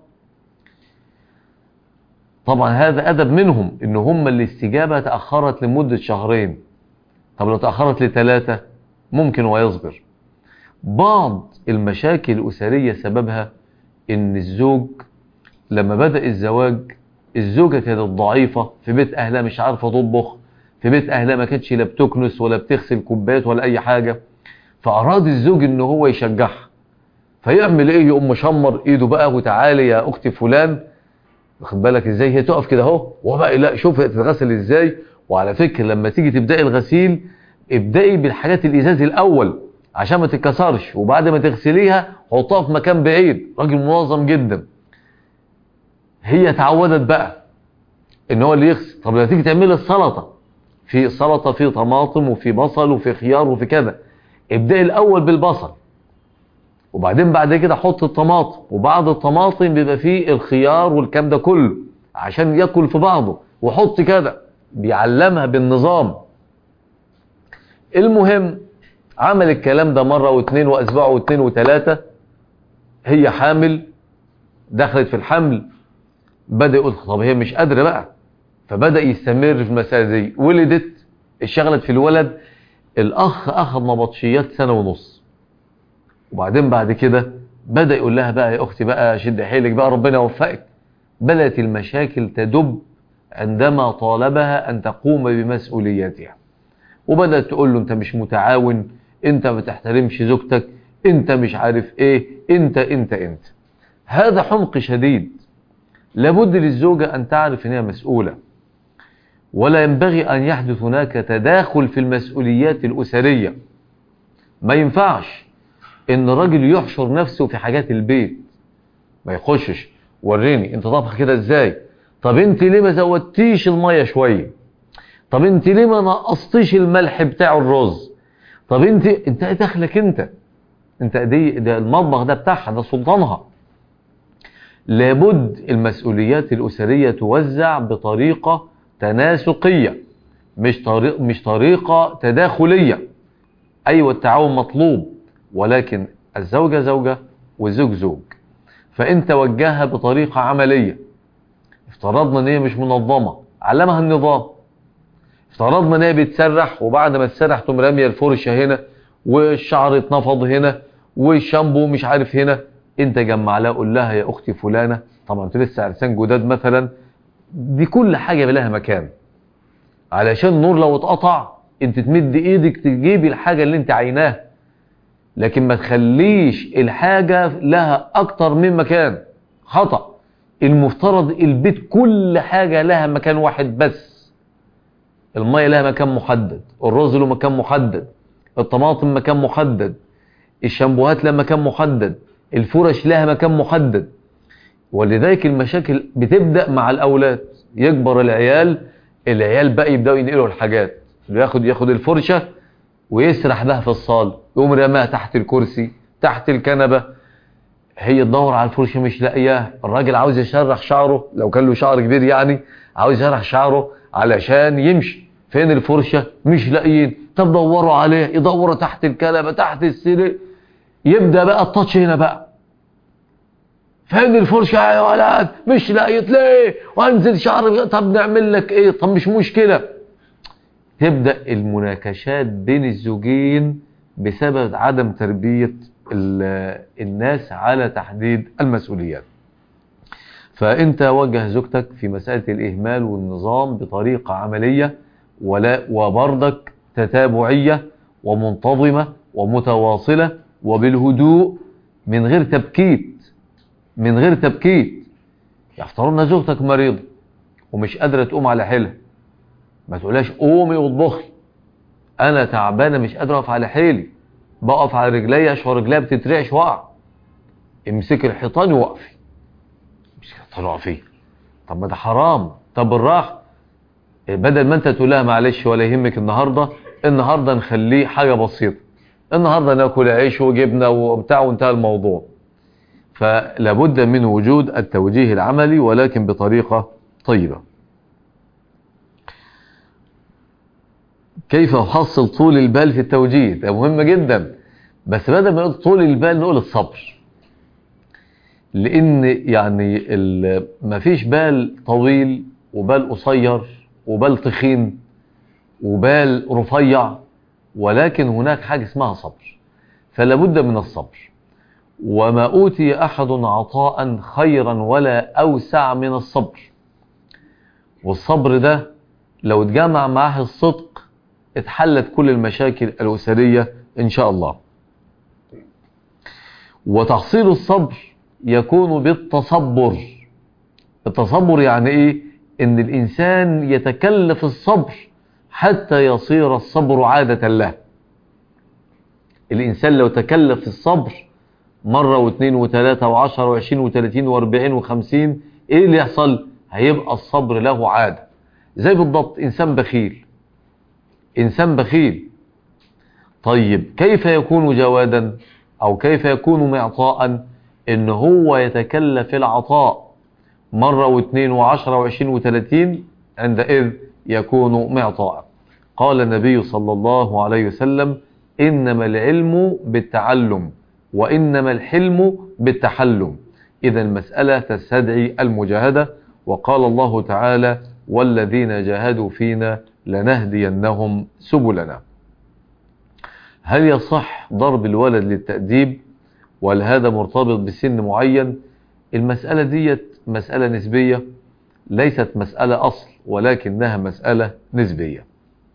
طبعا هذا ادب منهم، ان هم الاستجابه تاخرت لمده شهرين. طب لو تاخرت لثلاثه ممكن ويصبر. بعض المشاكل الاسريه سببها ان الزوج لما بدأ الزواج، الزوجة كانت ضعيفة في بيت أهلها، مش عارفة تطبخ، في بيت أهلها ما كانتش لا بتكنس ولا بتغسل كوبايات ولا أي حاجة. فأراد الزوج إن هو يشجعها، فيعمل إيه؟ يقوم مشمر إيده بقى، وتعالي يا أختي فلان، واخد بالك إزاي هي تقف كده أهو، وبقى لا شوف تتغسل إزاي. وعلى فكرة لما تيجي تبدأي الغسيل، ابدأي بالحاجات الإزاز الأول عشان ما تتكسرش، وبعد ما تغسليها حطها في مكان بعيد. راجل منظم جدا. هي تعودت بقى ان هو اللي يغسل. طب لما تيجي تعمل السلطه، في سلطه في طماطم وفي بصل وفي خيار وفي كذا، ابدأ الاول بالبصل، وبعدين بعد كده حط الطماطم، وبعد الطماطم بيبقى فيه الخيار والكلام ده كله عشان ياكل في بعضه، وحط كده. بيعلمها بالنظام. المهم عمل الكلام ده مره واثنين واسبوع واثنين وثلاثه. هي حامل، دخلت في الحمل، بدأ يقول طب هي مش قادرة بقى، فبدأ يستمر في المسألة دي. ولدت، اشتغلت في الولد. الأخ أخذ نبطشيات سنة ونص، وبعدين بعد كده بدأ يقول لها بقى يا أختي بقى شد حيلك بقى، ربنا يوفقك. بدأت المشاكل تدب عندما طالبها أن تقوم بمسؤولياتها، وبدأت تقول له أنت مش متعاون، أنت ما تحترمش زوجتك، أنت مش عارف إيه، أنت أنت أنت. هذا حمق شديد. لابد للزوجة أن تعرف أنها مسؤولة، ولا ينبغي أن يحدث هناك تداخل في المسؤوليات الأسرية. ما ينفعش ان الراجل يحشر نفسه في حاجات البيت، ما يخشش وريني انت طبخ كده ازاي، طب انت ليه ما زودتيش المية شوية، طب انت ليه ما نقصتيش الملح بتاع الرز، طب انت انت ايه دخلك انت انت دي ده المطبخ ده بتاعها، ده سلطانها. لابد المسؤوليات الأسرية توزع بطريقة تناسقية، مش طريق مش طريقة تداخلية. أيوة التعاون مطلوب، ولكن الزوجة زوجة والزوج زوج. فأنت وجهها بطريقة عملية. افترضنا ان هي مش منظمة، علمها النظام. افترضنا ان هي بتسرح، وبعد ما تسرح تقوم راميه الفرشة هنا، والشعر اتنفض هنا، والشامبو مش عارف هنا. انت جمع لها، قول لها يا اختي فلانة، طبعا انت لسه عرسان جداد مثلا، دي كل حاجة بلها مكان، علشان النور لو اتقطع انت تمد ايدك تجيبي الحاجة اللي انت عيناها، لكن ما تخليش الحاجة لها اكتر من مكان. خطأ. المفترض البيت كل حاجة لها مكان واحد بس. المية لها مكان محدد، الرز له مكان محدد، الطماطم مكان محدد، الشامبوهات لها مكان محدد، الفرش لها مكان محدد. ولذلك المشاكل بتبدأ مع الأولاد. يكبر العيال، العيال بقى يبدأوا ينقلوا الحاجات، ياخد ياخد الفرشة ويسرح بها في الصالة، يقوم رماها تحت الكرسي، تحت الكنبة. هي تدور على الفرشة مش لاقياه، الراجل عاوز يشرح شعره لو كان له شعر كبير، يعني عاوز يشرح شعره علشان يمشي، فين الفرشة؟ مش لاقيين. طب دوروا عليه، يدوروا تحت الكنبة، تحت السرير. يبدأ بقى التاتش هنا بقى، فين الفرشة يا ولد؟ مش لاقيت ليه؟ وانزل شعر. طب نعمل لك ايه؟ طب مش مشكلة. تبدأ المناكشات بين الزوجين بسبب عدم تربية الناس على تحديد المسؤوليات. فانت وجه زوجتك في مسألة الإهمال والنظام بطريقة عملية، ولا وبرضك تتابعية ومنتظمة ومتواصلة وبالهدوء، من غير تبكيت من غير تبكيت. يفترضنا زوجتك مريضة ومش قادرة تقوم على حيلها، ما تقولهاش قومي واطبخي، انا تعبانة مش قادرة اقف على حيلي، بقف على رجلي اشعر رجليها بتترعش وقع. امسك الحيطان وقفي. امسك الحيطان وقفي. طب ما ده حرام. طب بالراحة، بدل ما انت تقول لها معلش ولا يهمك، النهاردة النهاردة نخليه حاجة بسيطة، النهاردة ناكل عيش وجبنة وبتاع وانتهى الموضوع. فلابد من وجود التوجيه العملي، ولكن بطريقة طيبة. كيف أحصل طول البال في التوجيه؟ ده مهم جدا، بس بدل ما نقول طول البال نقول الصبر. لأن يعني مفيش بال طويل وبال قصير وبال تخين وبال رفيع، ولكن هناك حاجة اسمها صبر. فلابد من الصبر. وما أوتي أحد عطاء خيرا ولا أوسع من الصبر. والصبر ده لو اتجمع معه الصدق اتحلت كل المشاكل الأسرية إن شاء الله. وتحصيل الصبر يكون بالتصبر. التصبر يعني إيه؟ إن الإنسان يتكلف الصبر حتى يصير الصبر عادة له. الإنسان لو تكلف الصبر مرة واثنين وثلاثة وعشرة وعشرين وثلاثين واربعين وخمسين، ايه اللي يحصل؟ هيبقى الصبر له عادة. زي بالضبط انسان بخيل. انسان بخيل طيب كيف يكون جوادا او كيف يكون معطاء؟ ان هو يتكلف العطاء مرة واثنين وعشرة وعشرين وثلاثين، عندئذ يكون معطاء. قال النبي صلى الله عليه وسلم: انما العلم بالتعلم وإنما الحلم بالتحلم. إذا المسألة تستدعي المجاهدة. وقال الله تعالى: والذين جاهدوا فينا لنهدينهم سبلنا. هل يصح ضرب الولد للتأديب؟ وهل هذا مرتبط بسن معين؟ المسألة دي مسألة نسبية، ليست مسألة أصل، ولكنها مسألة نسبية.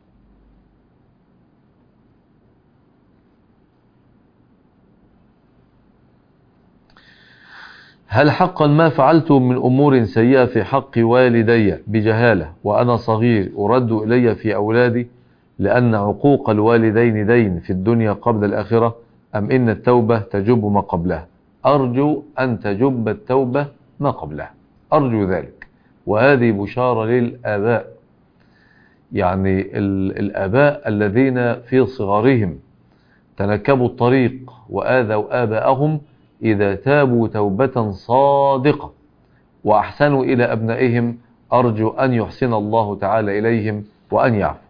هل حقا ما فعلت من أمور سيئة في حق والدي بجهالة وأنا صغير أرد إلي في أولادي؟ لأن عقوق الوالدين دين في الدنيا قبل الآخرة، أم إن التوبة تجب ما قبلها؟ أرجو أن تجب التوبة ما قبلها، أرجو ذلك. وهذه بشارة للآباء، يعني الآباء الذين في صغارهم تنكبوا الطريق وآذوا آباءهم، إذا تابوا توبة صادقة وأحسنوا إلى أبنائهم، أرجو أن يحسن الله تعالى إليهم وأن يعفو.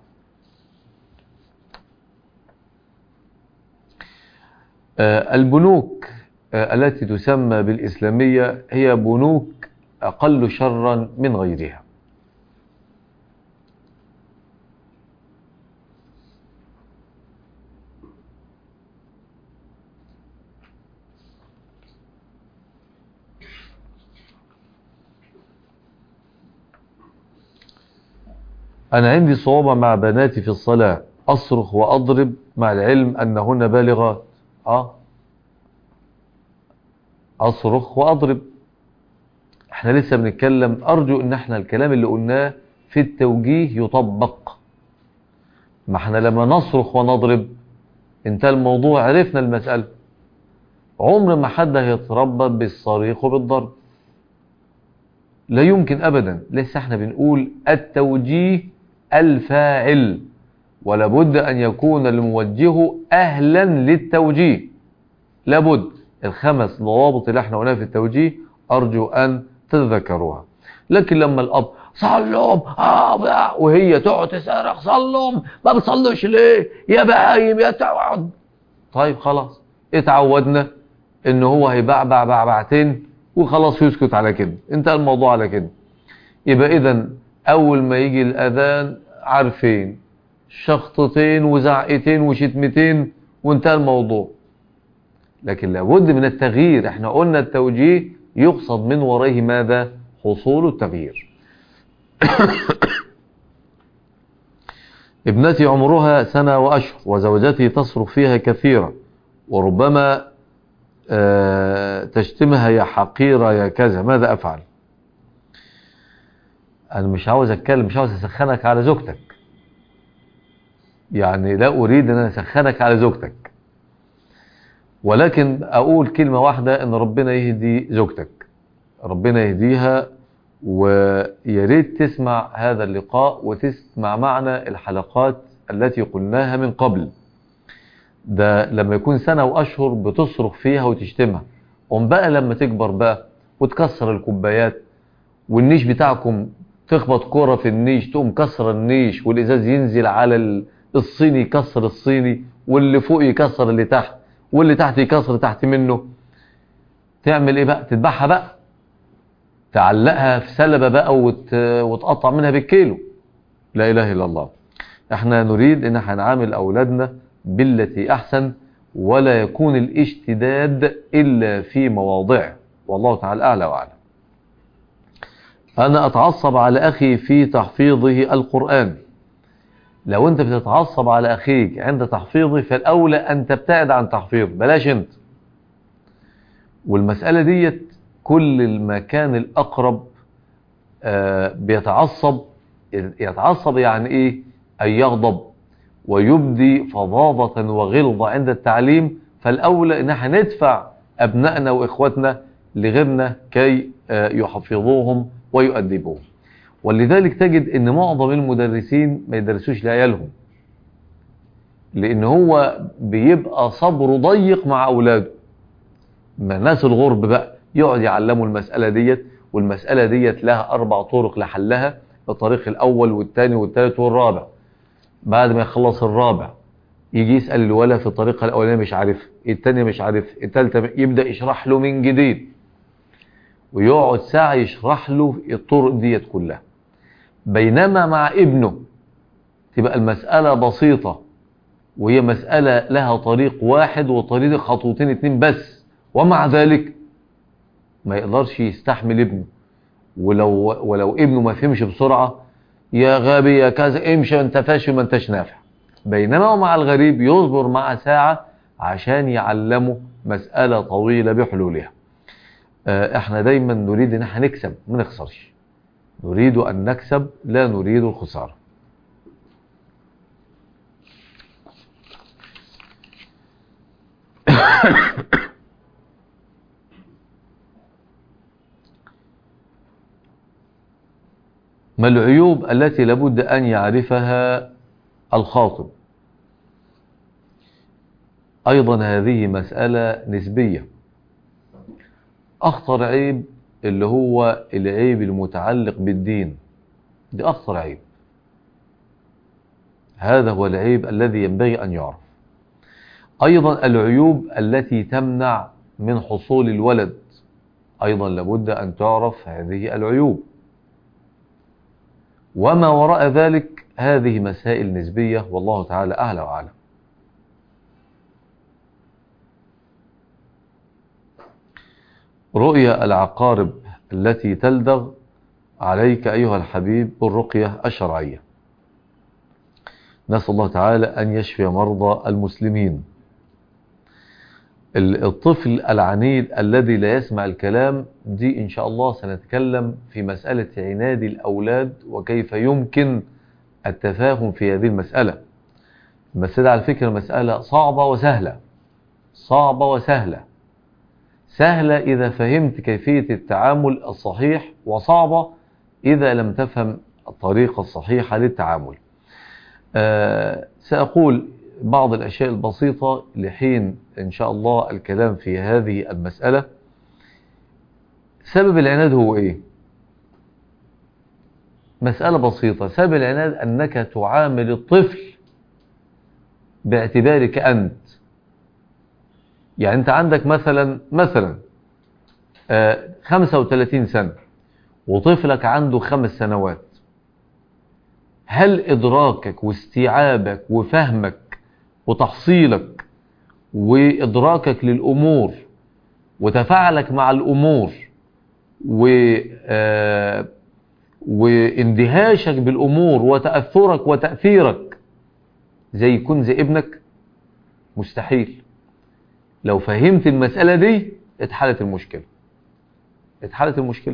البنوك التي تسمى بالإسلامية هي بنوك أقل شرا من غيرها. أنا عندي صعوبة مع بناتي في الصلاة، أصرخ وأضرب مع العلم أنهن بالغات. أه أصرخ وأضرب. احنا لسه بنتكلم، أرجو أن احنا الكلام اللي قلناه في التوجيه يطبق. ما احنا لما نصرخ ونضرب انتهى الموضوع، عرفنا المسألة. عمر ما حد هيتربى بالصريخ وبالضرب، لا يمكن أبدا. لسه احنا بنقول التوجيه الفاعل، ولا بد أن يكون الموجه أهلا للتوجيه. لابد الخمس ضوابط اللي احنا قلناها في التوجيه أرجو أن تتذكروها. لكن لما الأب صلهم آه وهي تقعد تصرخ صلهم، ما بتصلوش ليه يا بهايم يا تقعد، طيب خلاص اتعودنا ان هو هيبعبع بعبعتين وخلاص يسكت على كده، انتهى الموضوع على كده. يبقى اذا اول ما يجي الاذان عارفين شخطتين وزعقتين وشتمتين وانتهى الموضوع. لكن لابد من التغيير. احنا قلنا التوجيه يقصد من ورائه ماذا؟ حصول التغيير. ابنتي عمرها سنة وأشهر وزوجتي تصرخ فيها كثيرا، وربما أه تشتمها يا حقيرة يا كذا، ماذا أفعل؟ أنا مش عاوز أتكلم، مش عاوز أسخنك على زوجتك، يعني لا أريد أن أسخنك على زوجتك، ولكن أقول كلمة واحدة، أن ربنا يهدي زوجتك، ربنا يهديها. ويريد تسمع هذا اللقاء وتسمع معنا الحلقات التي قلناها من قبل. ده لما يكون سنة وأشهر بتصرخ فيها وتشتمها، قم بقى لما تكبر بقى وتكسر الكوبايات، والنيش بتاعكم تخبط كرة في النيش تقوم كسر النيش، والإزاز ينزل على الصيني يكسر الصيني، واللي فوق يكسر اللي تحت، واللي تحت يكسر تحت منه. تعمل ايه بقى؟ تذبحها بقى، تعلقها في سلبة بقى وت... وتقطع منها بالكيلو. لا إله إلا الله. احنا نريد ان احنا نعامل أولادنا بالتي أحسن، ولا يكون الاشتداد إلا في مواضعه، والله تعالى أعلى وأعلم. أنا أتعصب على أخي في تحفيظه القرآن. لو أنت بتتعصب على أخيك عند تحفيظه، فالأولى أن تبتعد عن تحفيظ، بلاش أنت. والمسألة ديت كل المكان الأقرب آه بيتعصب. يتعصب يعني إيه؟ أن يغضب ويبدي فظاظة وغلظة عند التعليم. فالأولى إن احنا ندفع أبنائنا وإخوتنا لغيرنا كي آه يحفظوهم ويؤدبوهم. ولذلك تجد إن معظم المدرسين ما يدرسوش لعيالهم، لأن هو بيبقى صبره ضيق مع أولاده. ما ناس الغرب بقى يقعد يعلموا المسألة ديت، والمسألة ديت لها أربع طرق لحلها، الطريق الأول والثاني والثالث والرابع. بعد ما يخلص الرابع يجي يسأل الولد في الطريقة الأولانية مش عارف، الثانية مش عارف، الثالثة يبدأ يشرح له من جديد، ويقعد ساعة يشرح له الطرق ديت كلها. بينما مع ابنه تبقى المسألة بسيطة، وهي مسألة لها طريق واحد وطريق خطوتين اتنين بس، ومع ذلك ما يقدرش يستحمل ابنه. ولو ولو ابنه ما فهمش بسرعة، يا غبي يا كذا، امشي انت فاشل ما انتش نافع. بينما مع الغريب يصبر مع ساعة عشان يعلمه مسألة طويلة بحلولها. احنا دايما نريد ان احنا نكسب ما نخسرش، نريد ان نكسب لا نريد الخسارة. ما العيوب التي لابد أن يعرفها الخاطب؟ أيضا هذه مسألة نسبية. أخطر عيب اللي هو العيب المتعلق بالدين، دي أخطر عيب، هذا هو العيب الذي ينبغي أن يعرف. أيضا العيوب التي تمنع من حصول الولد، أيضا لابد أن تعرف هذه العيوب. وما وراء ذلك هذه مسائل نسبية، والله تعالى أعلى وأعلم. رؤيا العقارب التي تلدغ، عليك أيها الحبيب بالرقية الشرعية. نسأل الله تعالى أن يشفي مرضى المسلمين. الطفل العنيد الذي لا يسمع الكلام، دي إن شاء الله سنتكلم في مسألة عناد الأولاد وكيف يمكن التفاهم في هذه المسألة. المسألة على فكرة مسألة صعبة وسهلة، صعبة وسهلة. سهلة إذا فهمت كيفية التعامل الصحيح، وصعبة إذا لم تفهم الطريقة الصحيحة للتعامل. أه سأقول بعض الأشياء البسيطة لحين إن شاء الله الكلام في هذه المسألة. سبب العناد هو إيه؟ مسألة بسيطة. سبب العناد أنك تعامل الطفل باعتبارك أنت. يعني أنت عندك مثلا مثلا آه خمسة وثلاثين سنة وطفلك عنده خمس سنوات. هل إدراكك واستيعابك وفهمك وتحصيلك وإدراكك للأمور وتفاعلك مع الأمور و آه واندهاشك بالأمور وتأثرك وتأثيرك زي يكون زي ابنك؟ مستحيل. لو فهمت المسألة دي اتحلت المشكلة، اتحلت المشكلة.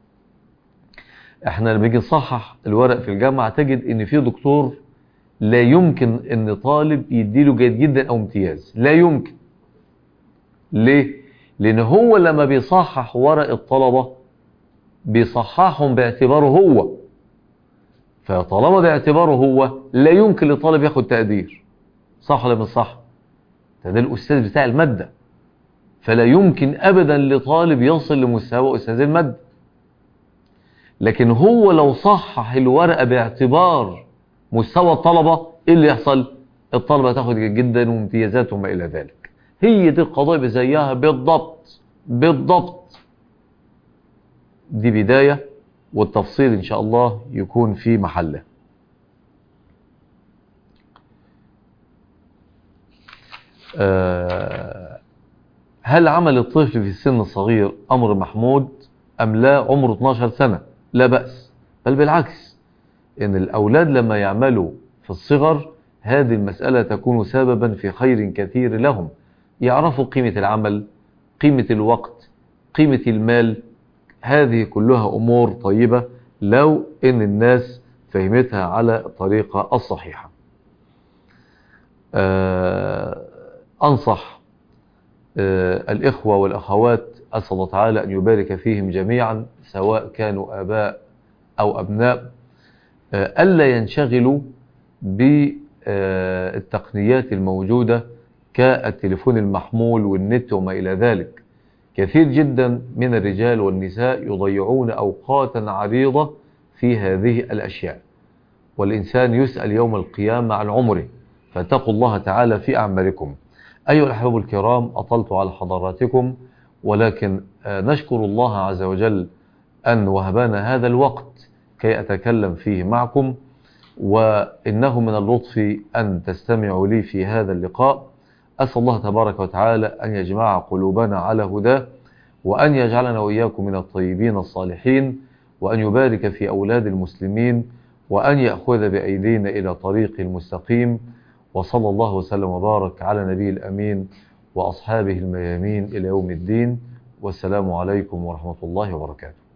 احنا لما نيجي نصحح الورق في الجامعة تجد ان في دكتور لا يمكن ان طالب يديله جيد جدا او امتياز، لا يمكن. ليه؟ لان هو لما بيصحح ورق الطلبة بيصححهم باعتباره هو، فطالما باعتباره هو لا يمكن لطالب ياخد تقدير. صح ولا مش صح؟ ده الأستاذ بتاع المادة، فلا يمكن أبدا لطالب يصل لمستوى أستاذ المادة. لكن هو لو صحح الورقة باعتبار مستوى الطلبة، إيه اللي يحصل؟ الطلبة تاخد جدا وامتيازات وما إلى ذلك. هي دي القضايا بزيها بالضبط بالضبط. دي بداية، والتفصيل إن شاء الله يكون في محله. أه هل عمل الطفل في السن الصغير أمر محمود أم لا؟ عمره اثناشر سنة لا بأس، بل بالعكس، إن الأولاد لما يعملوا في الصغر هذه المسألة تكون سببا في خير كثير لهم. يعرفوا قيمة العمل، قيمة الوقت، قيمة المال. هذه كلها أمور طيبة لو إن الناس فهمتها على الطريقة الصحيحة. أه أنصح أه الإخوة والأخوات، أسأل الله تعالى أن يبارك فيهم جميعا سواء كانوا آباء أو أبناء، أه ألا ينشغلوا بالتقنيات الموجودة كالتليفون المحمول والنت وما إلى ذلك. كثير جدا من الرجال والنساء يضيعون أوقاتا عريضة في هذه الأشياء، والإنسان يسأل يوم القيامة عن عمره، فاتقوا الله تعالى في أعمالكم. أيها الأحباب الكرام، أطلت على حضراتكم، ولكن نشكر الله عز وجل أن وهبنا هذا الوقت كي أتكلم فيه معكم، وإنه من اللطف أن تستمعوا لي في هذا اللقاء. أسأل الله تبارك وتعالى أن يجمع قلوبنا على هداه، وأن يجعلنا وإياكم من الطيبين الصالحين، وأن يبارك في أولاد المسلمين، وأن يأخذ بأيدينا إلى طريق المستقيم. وصلى الله وسلم وبارك على نبي الأمين وأصحابه الميامين إلى يوم الدين، والسلام عليكم ورحمة الله وبركاته.